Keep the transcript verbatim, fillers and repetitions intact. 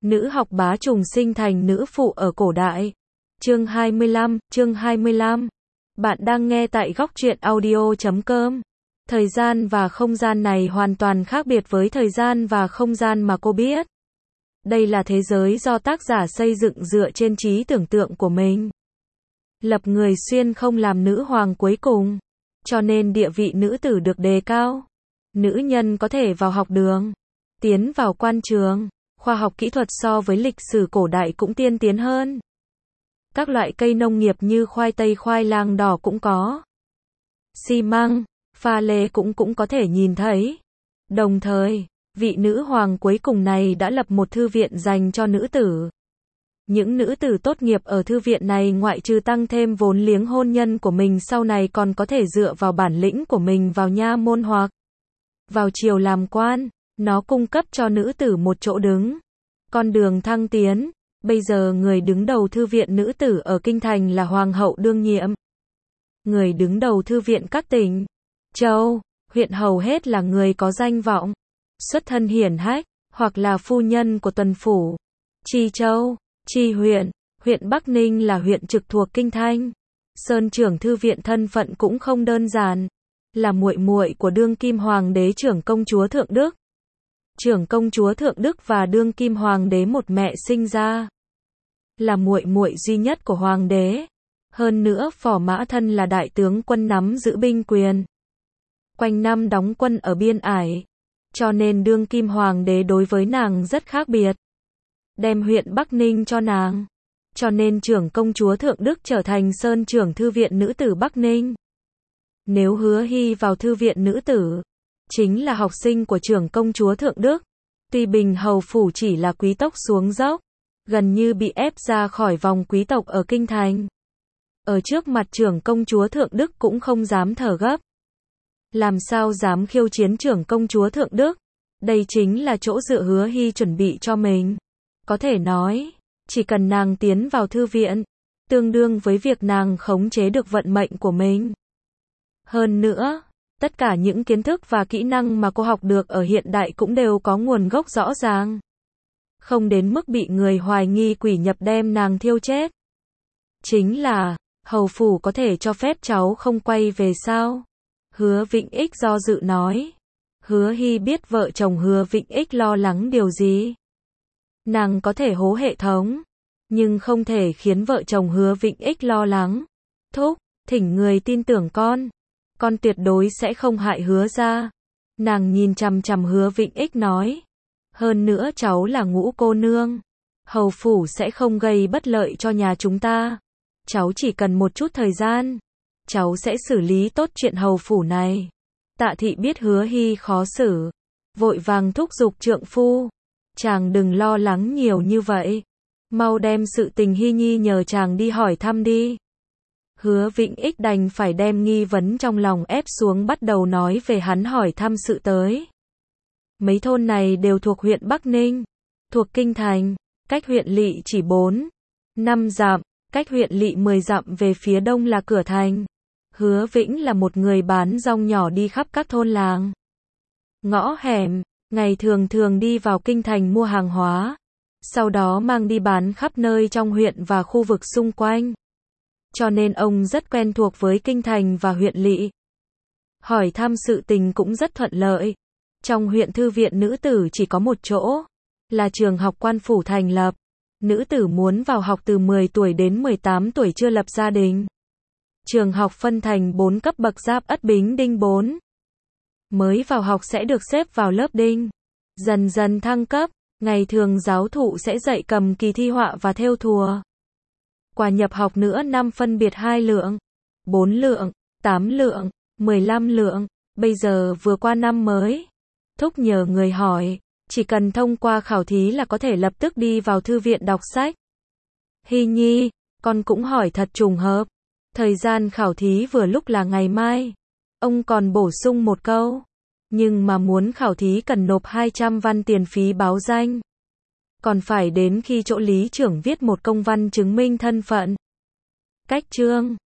Nữ học bá trùng sinh thành nữ phụ ở cổ đại. Chương hai mươi lăm, chương hai mươi lăm. Bạn đang nghe tại góc truyện audio chấm com. Thời gian và không gian này hoàn toàn khác biệt với thời gian và không gian mà cô biết. Đây là thế giới do tác giả xây dựng dựa trên trí tưởng tượng của mình. Lập người xuyên không làm nữ hoàng cuối cùng, cho nên địa vị nữ tử được đề cao. Nữ nhân có thể vào học đường, tiến vào quan trường, khoa học kỹ thuật so với lịch sử cổ đại cũng tiên tiến hơn. Các loại cây nông nghiệp như khoai tây, khoai lang đỏ cũng có. Xi măng, pha lê cũng cũng có thể nhìn thấy. Đồng thời, vị nữ hoàng cuối cùng này đã lập một thư viện dành cho nữ tử. Những nữ tử tốt nghiệp ở thư viện này ngoại trừ tăng thêm vốn liếng hôn nhân của mình sau này còn có thể dựa vào bản lĩnh của mình vào nha môn hoặc vào triều làm quan. Nó cung cấp cho nữ tử một chỗ đứng. Con đường thăng tiến. Bây giờ người đứng đầu thư viện nữ tử ở Kinh Thành là Hoàng hậu đương nhiệm. Người đứng đầu thư viện các tỉnh, châu, huyện hầu hết là người có danh vọng, xuất thân hiển hách, hoặc là phu nhân của tuần phủ. Tri Châu, Tri huyện, huyện Bắc Ninh là huyện trực thuộc Kinh Thanh. Sơn trưởng thư viện thân phận cũng không đơn giản, là muội muội của đương kim hoàng đế trưởng công chúa Thượng Đức. Trưởng công chúa Thượng Đức và đương kim hoàng đế một mẹ sinh ra, là muội muội duy nhất của hoàng đế. Hơn nữa Phò Mã Thân là đại tướng quân nắm giữ binh quyền, quanh năm đóng quân ở biên ải, cho nên đương kim hoàng đế đối với nàng rất khác biệt, đem huyện Bắc Ninh cho nàng, cho nên trưởng công chúa Thượng Đức trở thành sơn trưởng thư viện nữ tử Bắc Ninh. Nếu Hứa Hy vào thư viện nữ tử, chính là học sinh của trưởng công chúa Thượng Đức. Tuy Bình Hầu phủ chỉ là quý tộc xuống dốc, gần như bị ép ra khỏi vòng quý tộc ở Kinh Thành. Ở trước mặt trưởng công chúa Thượng Đức cũng không dám thở gấp. Làm sao dám khiêu chiến trưởng công chúa Thượng Đức? Đây chính là chỗ dựa Hứa Hy chuẩn bị cho mình. Có thể nói, chỉ cần nàng tiến vào thư viện, tương đương với việc nàng khống chế được vận mệnh của mình. Hơn nữa, tất cả những kiến thức và kỹ năng mà cô học được ở hiện đại cũng đều có nguồn gốc rõ ràng. Không đến mức bị người hoài nghi quỷ nhập đem nàng thiêu chết. Chính là, hầu phủ có thể cho phép cháu không quay về sao? Hứa Vĩnh Ích do dự nói. Hứa Hy biết vợ chồng Hứa Vĩnh Ích lo lắng điều gì. Nàng có thể hố hệ thống, nhưng không thể khiến vợ chồng Hứa Vĩnh Ích lo lắng. Thúc, thỉnh người tin tưởng con. Con tuyệt đối sẽ không hại Hứa gia. Nàng nhìn chằm chằm Hứa Vĩnh Ích nói. Hơn nữa cháu là ngũ cô nương. Hầu phủ sẽ không gây bất lợi cho nhà chúng ta. Cháu chỉ cần một chút thời gian. Cháu sẽ xử lý tốt chuyện hầu phủ này. Tạ thị biết Hứa Hy khó xử, vội vàng thúc giục trượng phu. Chàng đừng lo lắng nhiều như vậy. Mau đem sự tình Hy Nhi nhờ chàng đi hỏi thăm đi. Hứa Vĩnh Ích đành phải đem nghi vấn trong lòng ép xuống bắt đầu nói về hắn hỏi thăm sự tới. Mấy thôn này đều thuộc huyện Bắc Ninh, thuộc Kinh Thành, cách huyện Lỵ chỉ bốn, năm dặm, cách huyện Lỵ mười dặm về phía đông là cửa thành. Hứa Vĩnh là một người bán rong nhỏ đi khắp các thôn làng, ngõ hẻm, ngày thường thường đi vào Kinh Thành mua hàng hóa, sau đó mang đi bán khắp nơi trong huyện và khu vực xung quanh. Cho nên ông rất quen thuộc với Kinh Thành và huyện Lỵ. Hỏi thăm sự tình cũng rất thuận lợi. Trong huyện thư viện nữ tử chỉ có một chỗ, là trường học quan phủ thành lập. Nữ tử muốn vào học từ mười tuổi đến mười tám tuổi chưa lập gia đình. Trường học phân thành bốn cấp bậc: Giáp, Ất, Bính, Đinh bốn. Mới vào học sẽ được xếp vào lớp Đinh. Dần dần thăng cấp, ngày thường giáo thụ sẽ dạy cầm kỳ thi họa và thêu thùa. Quả nhập học nữa năm phân biệt hai lượng, bốn lượng, tám lượng, mười lăm lượng. Bây giờ vừa qua năm mới. Thúc nhờ người hỏi, chỉ cần thông qua khảo thí là có thể lập tức đi vào thư viện đọc sách. Hy Nhi, con cũng hỏi thật trùng hợp. Thời gian khảo thí vừa lúc là ngày mai. Ông còn bổ sung một câu. Nhưng mà muốn khảo thí cần nộp hai trăm văn tiền phí báo danh. Còn phải đến khi chỗ lý trưởng viết một công văn chứng minh thân phận. Cách chương